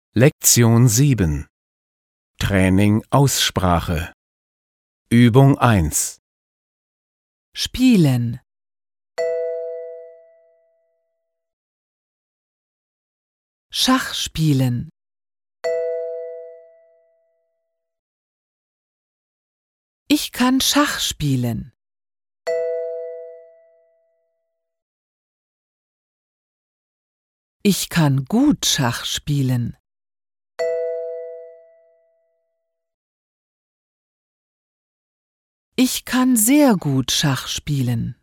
Lektion 7 Training Aussprache Übung 1 Spielen. Schach spielen. Ich kann Schach spielen. Ich kann gut Schach spielen. Ich kann sehr gut Schach spielen.